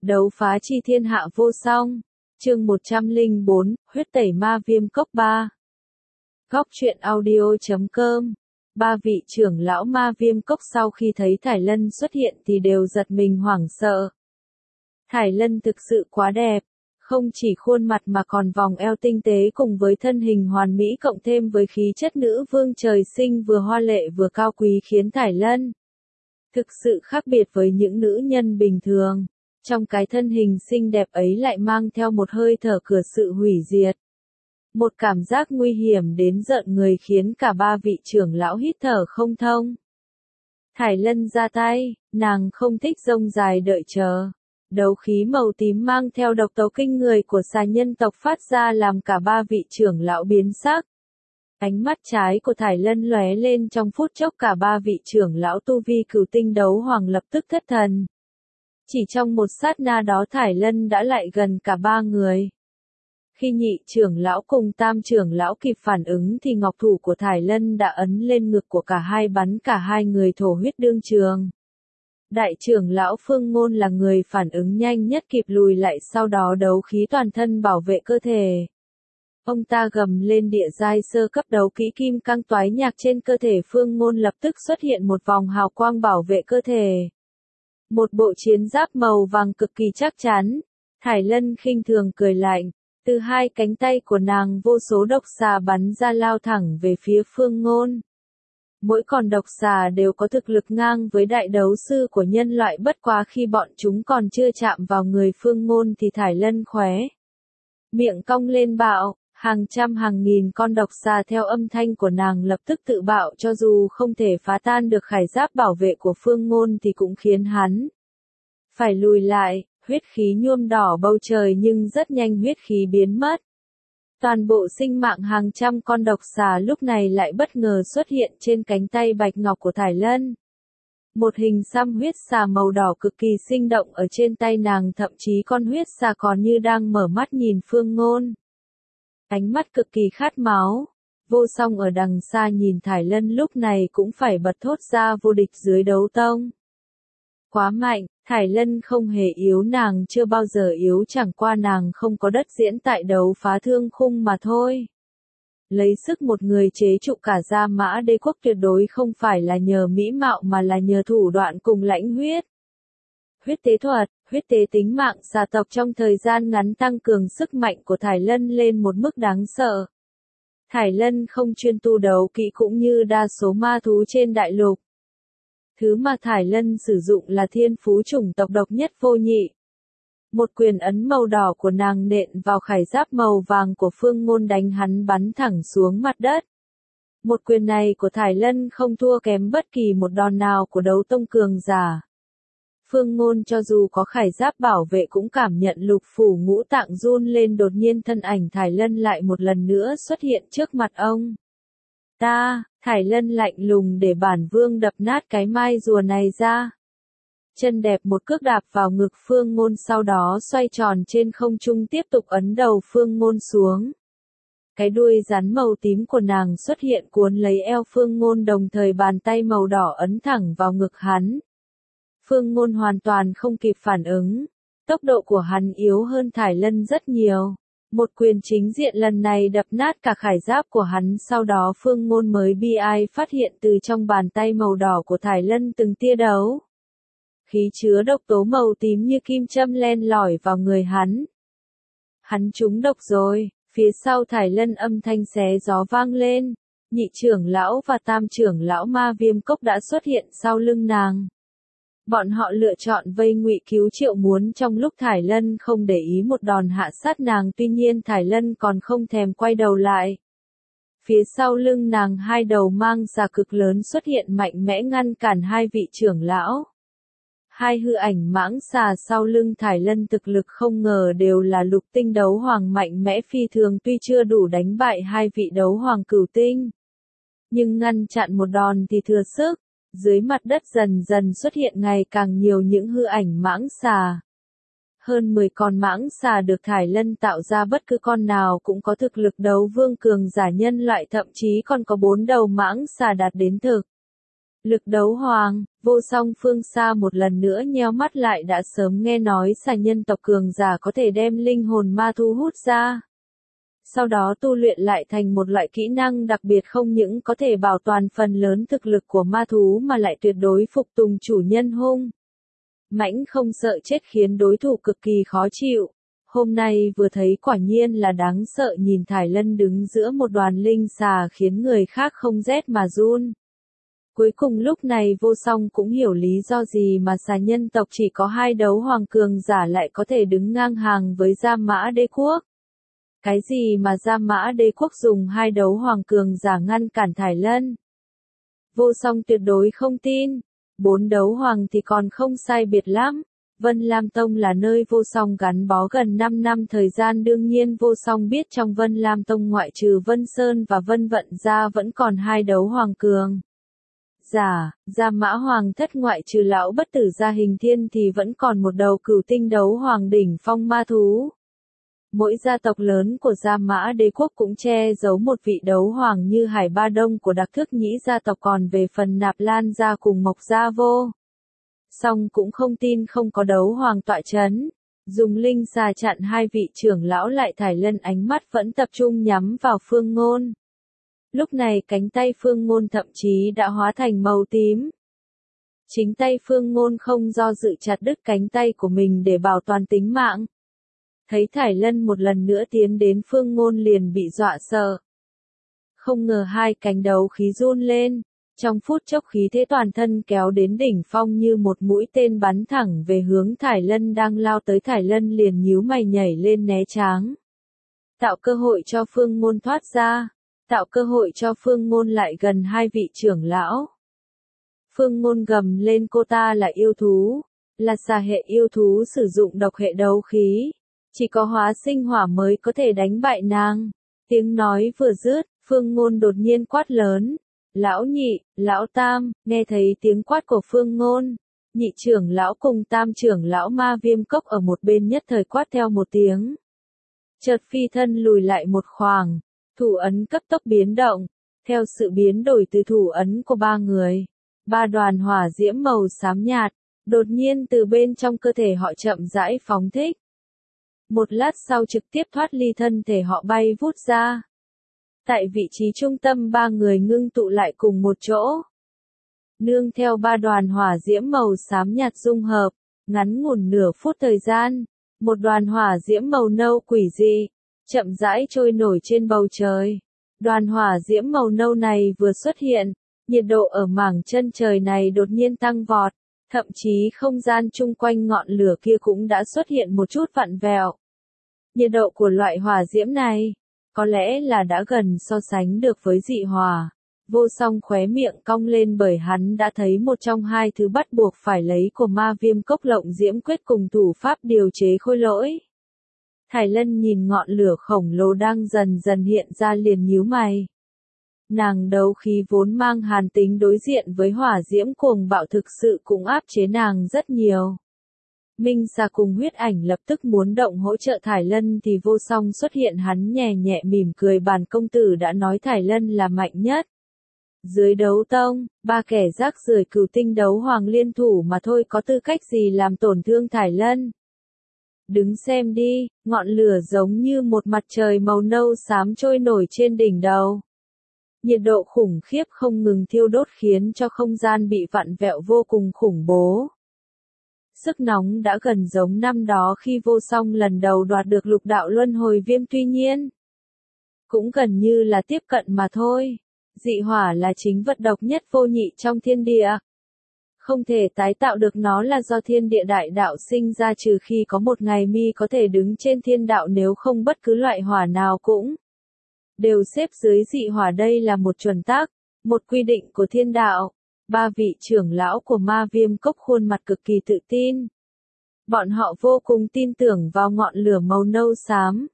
Đấu phá chi thiên hạ vô song. Chương 104, huyết tẩy ma viêm cốc 3. Góc truyện audio.com. Ba vị trưởng lão ma viêm cốc sau khi thấy Thải Lân xuất hiện thì đều giật mình hoảng sợ. Thải Lân thực sự quá đẹp, không chỉ khuôn mặt mà còn vòng eo tinh tế cùng với thân hình hoàn mỹ cộng thêm với khí chất nữ vương trời sinh vừa hoa lệ vừa cao quý khiến Thải Lân thực sự khác biệt với những nữ nhân bình thường. Trong cái thân hình xinh đẹp ấy lại mang theo một hơi thở cửa sự hủy diệt. Một cảm giác nguy hiểm đến rợn người khiến cả ba vị trưởng lão hít thở không thông. Thải Lân ra tay, nàng không thích rông dài đợi chờ. Đấu khí màu tím mang theo độc tố kinh người của xà nhân tộc phát ra làm cả ba vị trưởng lão biến sắc. Ánh mắt trái của Thải Lân lóe lên trong phút chốc, cả ba vị trưởng lão tu vi cửu tinh đấu hoàng lập tức thất thần. Chỉ trong một sát na đó Thải Lân đã lại gần cả ba người. Khi nhị trưởng lão cùng tam trưởng lão kịp phản ứng thì ngọc thủ của Thải Lân đã ấn lên ngực của cả hai bắn cả hai người thổ huyết đương trường. Đại trưởng lão Phương Ngôn là người phản ứng nhanh nhất kịp lùi lại, sau đó đấu khí toàn thân bảo vệ cơ thể. Ông ta gầm lên địa giai sơ cấp đấu kỹ kim cang toái nhạc, trên cơ thể Phương Ngôn lập tức xuất hiện một vòng hào quang bảo vệ cơ thể. Một bộ chiến giáp màu vàng cực kỳ chắc chắn. Thải Lân khinh thường cười lạnh, từ hai cánh tay của nàng vô số độc xà bắn ra lao thẳng về phía Phương Ngôn. Mỗi con độc xà đều có thực lực ngang với đại đấu sư của nhân loại, bất quá khi bọn chúng còn chưa chạm vào người Phương Ngôn thì Thải Lân khóe miệng cong lên bạo, hàng trăm hàng nghìn con độc xà theo âm thanh của nàng lập tức tự bạo, cho dù không thể phá tan được khải giáp bảo vệ của Phương Ngôn thì cũng khiến hắn phải lùi lại. Huyết khí nhuộm đỏ bầu trời nhưng rất nhanh huyết khí biến mất. Toàn bộ sinh mạng hàng trăm con độc xà lúc này lại bất ngờ xuất hiện trên cánh tay bạch ngọc của Thải Lân. Một hình xăm huyết xà màu đỏ cực kỳ sinh động ở trên tay nàng, thậm chí con huyết xà còn như đang mở mắt nhìn Phương Ngôn. Ánh mắt cực kỳ khát máu. Vô Song ở đằng xa nhìn Thải Lân lúc này cũng phải bật thốt ra vô địch dưới đấu tông. Quá mạnh, Thải Lân không hề yếu, nàng chưa bao giờ yếu, chẳng qua nàng không có đất diễn tại đấu phá thương khung mà thôi. Lấy sức một người chế trụ cả Gia Mã Đế quốc tuyệt đối không phải là nhờ mỹ mạo mà là nhờ thủ đoạn cùng lãnh huyết. Huyết tế thuật, huyết tế tính mạng xà tộc trong thời gian ngắn tăng cường sức mạnh của Thải Lân lên một mức đáng sợ. Thải Lân không chuyên tu đấu kỹ cũng như đa số ma thú trên đại lục. Thứ mà Thải Lân sử dụng là thiên phú chủng tộc độc nhất vô nhị. Một quyền ấn màu đỏ của nàng nện vào khải giáp màu vàng của Phương Ngôn, đánh hắn bắn thẳng xuống mặt đất. Một quyền này của Thải Lân không thua kém bất kỳ một đòn nào của đấu tông cường giả. Phương Ngôn cho dù có khải giáp bảo vệ cũng cảm nhận lục phủ ngũ tạng run lên, đột nhiên thân ảnh Thải Lân lại một lần nữa xuất hiện trước mặt ông. Thải Lân lạnh lùng để bản vương đập nát cái mai rùa này ra. Chân đẹp một cước đạp vào ngực Phương Ngôn, sau đó xoay tròn trên không trung tiếp tục ấn đầu Phương Ngôn xuống. Cái đuôi rắn màu tím của nàng xuất hiện cuốn lấy eo Phương Ngôn, đồng thời bàn tay màu đỏ ấn thẳng vào ngực hắn. Phương Ngôn hoàn toàn không kịp phản ứng. Tốc độ của hắn yếu hơn Thải Lân rất nhiều. Một quyền chính diện lần này đập nát cả khải giáp của hắn, sau đó Phương Ngôn mới bi ai phát hiện từ trong bàn tay màu đỏ của Thải Lân từng tia đấu khí chứa độc tố màu tím như kim châm len lỏi vào người hắn. Hắn trúng độc rồi. Phía sau Thải Lân âm thanh xé gió vang lên. Nhị trưởng lão và tam trưởng lão ma viêm cốc đã xuất hiện sau lưng nàng. Bọn họ lựa chọn vây ngụy cứu Triệu Muốn trong lúc Thải Lân không để ý một đòn hạ sát nàng, tuy nhiên Thải Lân còn không thèm quay đầu lại. Phía sau lưng nàng hai đầu mang xà cực lớn xuất hiện mạnh mẽ ngăn cản hai vị trưởng lão. Hai hư ảnh mãng xà sau lưng Thải Lân thực lực không ngờ đều là lục tinh đấu hoàng mạnh mẽ phi thường, tuy chưa đủ đánh bại hai vị đấu hoàng cửu tinh, nhưng ngăn chặn một đòn thì thừa sức. Dưới mặt đất dần dần xuất hiện ngày càng nhiều những hư ảnh mãng xà. Hơn 10 con mãng xà được Thải Lân tạo ra, bất cứ con nào cũng có thực lực đấu vương cường giả nhân loại, thậm chí còn có 4 đầu mãng xà đạt đến thực Lực đấu hoàng, Vô Song phương xa một lần nữa nheo mắt lại đã sớm nghe nói xà nhân tộc cường giả có thể đem linh hồn ma thu hút ra. Sau đó tu luyện lại thành một loại kỹ năng đặc biệt không những có thể bảo toàn phần lớn thực lực của ma thú mà lại tuyệt đối phục tùng chủ nhân hung mãnh không sợ chết khiến đối thủ cực kỳ khó chịu. Hôm nay vừa thấy quả nhiên là đáng sợ, nhìn Thải Lân đứng giữa một đoàn linh xà khiến người khác không rét mà run. Cuối cùng lúc này Vô Song cũng hiểu lý do gì mà xà nhân tộc chỉ có 2 đấu hoàng cường giả lại có thể đứng ngang hàng với Gia Mã Đế Quốc. Cái gì mà Gia Mã Đế Quốc dùng 2 đấu hoàng cường giả ngăn cản Thải Lân? Vô Song tuyệt đối không tin. 4 đấu hoàng thì còn không sai biệt lắm. Vân Lam Tông là nơi Vô Song gắn bó gần 5 năm thời gian, đương nhiên Vô Song biết trong Vân Lam Tông ngoại trừ Vân Sơn và Vân Vận ra vẫn còn 2 đấu hoàng cường. Gia Mã Hoàng thất ngoại trừ lão bất tử Gia Hình Thiên thì vẫn còn một đầu cửu tinh đấu hoàng đỉnh phong ma thú. Mỗi gia tộc lớn của Gia Mã Đế Quốc cũng che giấu một vị đấu hoàng như Hải Ba Đông của Đặc Thức Nhĩ gia tộc, còn về phần Nạp Lan gia cùng Mộc gia Vô Song cũng không tin không có đấu hoàng tọa chấn. Dùng linh xà chặn 2 vị trưởng lão lại, Thải Lân ánh mắt vẫn tập trung nhắm vào Phương Ngôn. Lúc này cánh tay Phương Ngôn thậm chí đã hóa thành màu tím. Chính tay Phương Ngôn không do dự chặt đứt cánh tay của mình để bảo toàn tính mạng. Thấy Thải Lân một lần nữa tiến đến, Phương Ngôn liền bị dọa sợ. Không ngờ 2 cánh đấu khí run lên, trong phút chốc khí thế toàn thân kéo đến đỉnh phong như một mũi tên bắn thẳng về hướng Thải Lân đang lao tới. Thải Lân liền nhíu mày nhảy lên né tránh, tạo cơ hội cho Phương Ngôn thoát ra, tạo cơ hội cho Phương Ngôn lại gần 2 vị trưởng lão. Phương Ngôn gầm lên, cô ta là yêu thú, là xà hệ yêu thú sử dụng độc hệ đấu khí. Chỉ có hóa sinh hỏa mới có thể đánh bại nàng. Tiếng nói vừa dứt, Phương Ngôn đột nhiên quát lớn. Lão nhị, lão tam, nghe thấy tiếng quát của Phương Ngôn. Nhị trưởng lão cùng tam trưởng lão Ma Viêm Cốc ở một bên nhất thời quát theo một tiếng. Chợt phi thân lùi lại một khoảng, thủ ấn cấp tốc biến động. Theo sự biến đổi từ thủ ấn của 3 người, 3 đoàn hỏa diễm màu xám nhạt, đột nhiên từ bên trong cơ thể họ chậm rãi phóng thích. Một lát sau trực tiếp thoát ly thân thể họ bay vút ra. Tại vị trí trung tâm 3 người ngưng tụ lại cùng một chỗ. Nương theo 3 đoàn hỏa diễm màu xám nhạt dung hợp, ngắn ngủn nửa phút thời gian, một đoàn hỏa diễm màu nâu quỷ dị, chậm rãi trôi nổi trên bầu trời. Đoàn hỏa diễm màu nâu này vừa xuất hiện, nhiệt độ ở mảng chân trời này đột nhiên tăng vọt, thậm chí không gian chung quanh ngọn lửa kia cũng đã xuất hiện một chút vặn vẹo. Nhiệt độ của loại hỏa diễm này, có lẽ là đã gần so sánh được với dị hỏa. Vô Song khóe miệng cong lên bởi hắn đã thấy một trong 2 thứ bắt buộc phải lấy của Ma Viêm Cốc, Lộng Diễm Quyết cùng thủ pháp điều chế khôi lỗi. Thải Lân nhìn ngọn lửa khổng lồ đang dần dần hiện ra liền nhíu mày. Nàng đấu khí vốn mang hàn tính đối diện với hỏa diễm cuồng bạo thực sự cũng áp chế nàng rất nhiều. Minh Xà cùng Huyết Ảnh lập tức muốn động hỗ trợ Thải Lân thì Vô Song xuất hiện, hắn nhẹ nhẹ mỉm cười, bản công tử đã nói Thải Lân là mạnh nhất. Dưới đấu tông, 3 kẻ rác rưởi cửu tinh đấu hoàng liên thủ mà thôi, có tư cách gì làm tổn thương Thải Lân. Đứng xem đi, ngọn lửa giống như một mặt trời màu nâu xám trôi nổi trên đỉnh đầu. Nhiệt độ khủng khiếp không ngừng thiêu đốt khiến cho không gian bị vặn vẹo vô cùng khủng bố. Sức nóng đã gần giống năm đó khi Vô Song lần đầu đoạt được lục đạo luân hồi viêm, tuy nhiên cũng gần như là tiếp cận mà thôi. Dị hỏa là chính vật độc nhất vô nhị trong thiên địa. Không thể tái tạo được nó là do thiên địa đại đạo sinh ra, trừ khi có một ngày mi có thể đứng trên thiên đạo, nếu không bất cứ loại hỏa nào cũng đều xếp dưới dị hỏa. Đây là một chuẩn tắc, một quy định của thiên đạo. 3 vị trưởng lão của Ma Viêm Cốc khuôn mặt cực kỳ tự tin. Bọn họ vô cùng tin tưởng vào ngọn lửa màu nâu xám.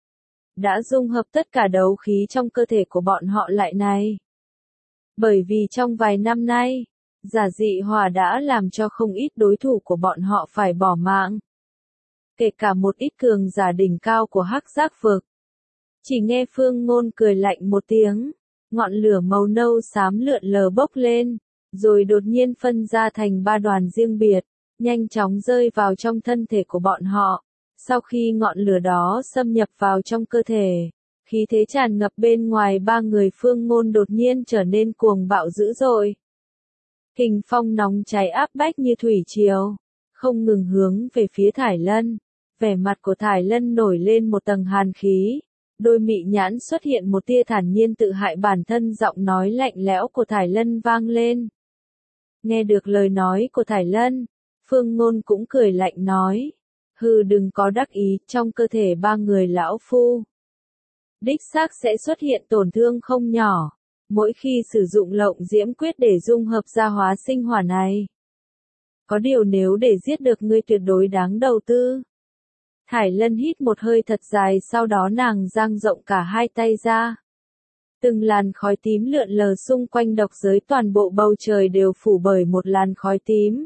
Đã dung hợp tất cả đấu khí trong cơ thể của bọn họ lại này. Bởi vì trong vài năm nay, giả dị hỏa đã làm cho không ít đối thủ của bọn họ phải bỏ mạng. Kể cả một ít cường giả đỉnh cao của Hắc Giác Vực. Chỉ nghe Phương Ngôn cười lạnh một tiếng, ngọn lửa màu nâu xám lượn lờ bốc lên, rồi đột nhiên phân ra thành 3 đoàn riêng biệt, nhanh chóng rơi vào trong thân thể của bọn họ. Sau khi ngọn lửa đó xâm nhập vào trong cơ thể, khí thế tràn ngập bên ngoài 3 người Phương Ngôn đột nhiên trở nên cuồng bạo dữ dội. Kình phong nóng cháy áp bách như thủy triều, không ngừng hướng về phía Thải Lân. Vẻ mặt của Thải Lân nổi lên một tầng hàn khí, đôi mị nhãn xuất hiện một tia thản nhiên tự hại bản thân, giọng nói lạnh lẽo của Thải Lân vang lên. Nghe được lời nói của Thải Lân, Phương Ngôn cũng cười lạnh nói, hừ, đừng có đắc ý, trong cơ thể 3 người lão phu đích xác sẽ xuất hiện tổn thương không nhỏ, mỗi khi sử dụng Lộng Diễm Quyết để dung hợp ra hóa sinh hỏa này. Có điều nếu để giết được ngươi tuyệt đối đáng đầu tư. Thải Lân hít một hơi thật dài, sau đó nàng dang rộng cả hai tay ra. Từng làn khói tím lượn lờ xung quanh độc giới, toàn bộ bầu trời đều phủ bởi một làn khói tím.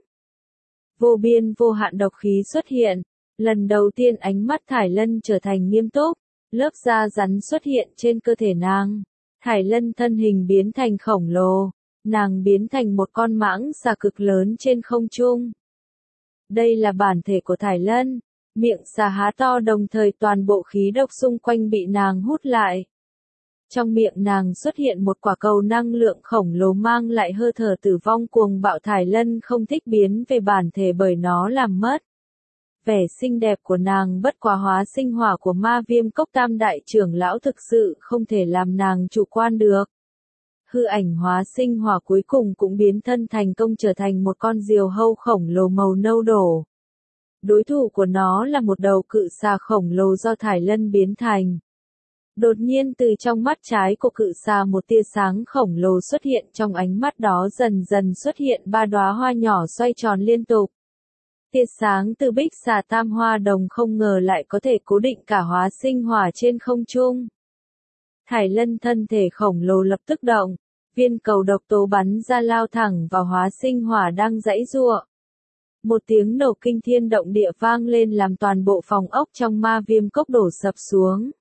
Vô biên vô hạn độc khí xuất hiện, lần đầu tiên ánh mắt Thải Lân trở thành nghiêm túc, lớp da rắn xuất hiện trên cơ thể nàng. Thải Lân thân hình biến thành khổng lồ, nàng biến thành một con mãng xà cực lớn trên không trung. Đây là bản thể của Thải Lân, miệng xà há to, đồng thời toàn bộ khí độc xung quanh bị nàng hút lại. Trong miệng nàng xuất hiện một quả cầu năng lượng khổng lồ mang lại hơi thở tử vong cuồng bạo. Thải Lân không thích biến về bản thể bởi nó làm mất vẻ xinh đẹp của nàng, bất quá hóa sinh hỏa của Ma Viêm Cốc Tam đại trưởng lão thực sự không thể làm nàng chủ quan được. Hư ảnh hóa sinh hỏa cuối cùng cũng biến thân thành công, trở thành một con diều hâu khổng lồ màu nâu đỏ. Đối thủ của nó là một đầu cự xà khổng lồ do Thải Lân biến thành. Đột nhiên từ trong mắt trái của cự xà một tia sáng khổng lồ xuất hiện, trong ánh mắt đó dần dần xuất hiện 3 đóa hoa nhỏ xoay tròn liên tục. Tia sáng từ bích xà tam hoa đồng không ngờ lại có thể cố định cả hóa sinh hỏa trên không trung. Thải Lân thân thể khổng lồ lập tức động, viên cầu độc tố bắn ra lao thẳng vào hóa sinh hỏa đang giãy giụa. Một tiếng nổ kinh thiên động địa vang lên làm toàn bộ phòng ốc trong Ma Viêm Cốc đổ sập xuống.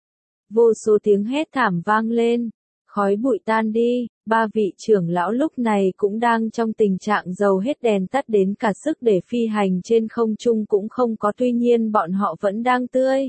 Vô số tiếng hét thảm vang lên, khói bụi tan đi, 3 vị trưởng lão lúc này cũng đang trong tình trạng dầu hết đèn tắt, đến cả sức để phi hành trên không trung cũng không có, tuy nhiên bọn họ vẫn đang tươi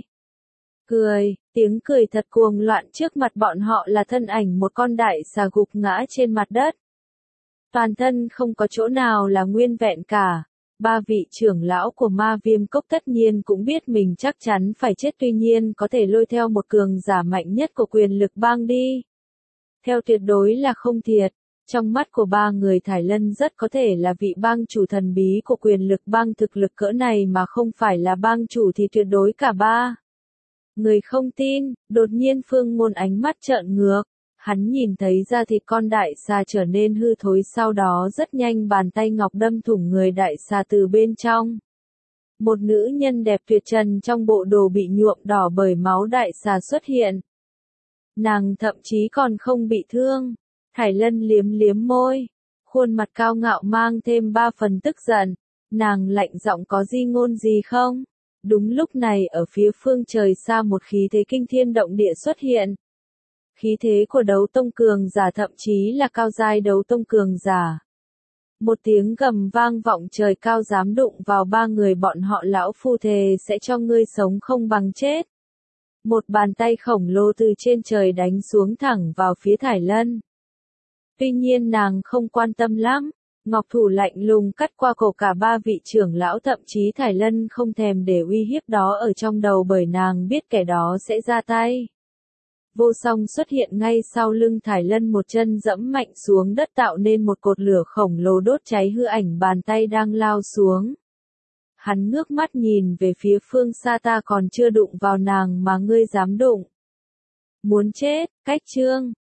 cười, tiếng cười thật cuồng loạn. Trước mặt bọn họ là thân ảnh một con đại xà gục ngã trên mặt đất. Toàn thân không có chỗ nào là nguyên vẹn cả. 3 vị trưởng lão của Ma Viêm Cốc tất nhiên cũng biết mình chắc chắn phải chết, tuy nhiên có thể lôi theo một cường giả mạnh nhất của quyền lực bang đi theo tuyệt đối là không thiệt. Trong mắt của 3 người, Thải Lân rất có thể là vị bang chủ thần bí của quyền lực bang, thực lực cỡ này mà không phải là bang chủ thì tuyệt đối cả 3 người không tin. Đột nhiên Phương Ngôn ánh mắt trợn ngược, hắn nhìn thấy da thịt con đại xà trở nên hư thối, sau đó rất nhanh bàn tay ngọc đâm thủng người đại xà từ bên trong. Một nữ nhân đẹp tuyệt trần trong bộ đồ bị nhuộm đỏ bởi máu đại xà xuất hiện. Nàng thậm chí còn không bị thương. Thải Lân liếm liếm môi, khuôn mặt cao ngạo mang thêm 3 phần tức giận. Nàng lạnh giọng, có di ngôn gì không? Đúng lúc này ở phía phương trời xa một khí thế kinh thiên động địa xuất hiện. Khí thế của đấu tông cường giả, thậm chí là cao giai đấu tông cường giả. Một tiếng gầm vang vọng trời cao, dám đụng vào 3 người bọn họ, lão phu thề sẽ cho ngươi sống không bằng chết. Một bàn tay khổng lồ từ trên trời đánh xuống thẳng vào phía Thải Lân. Tuy nhiên nàng không quan tâm lắm, ngọc thủ lạnh lùng cắt qua cổ cả 3 vị trưởng lão, thậm chí Thải Lân không thèm để uy hiếp đó ở trong đầu, bởi nàng biết kẻ đó sẽ ra tay. Vô Song xuất hiện ngay sau lưng Thải Lân, một chân dẫm mạnh xuống đất tạo nên một cột lửa khổng lồ đốt cháy hư ảnh bàn tay đang lao xuống. Hắn ngước mắt nhìn về phía phương xa, ta còn chưa đụng vào nàng mà ngươi dám đụng. Muốn chết, cách chương.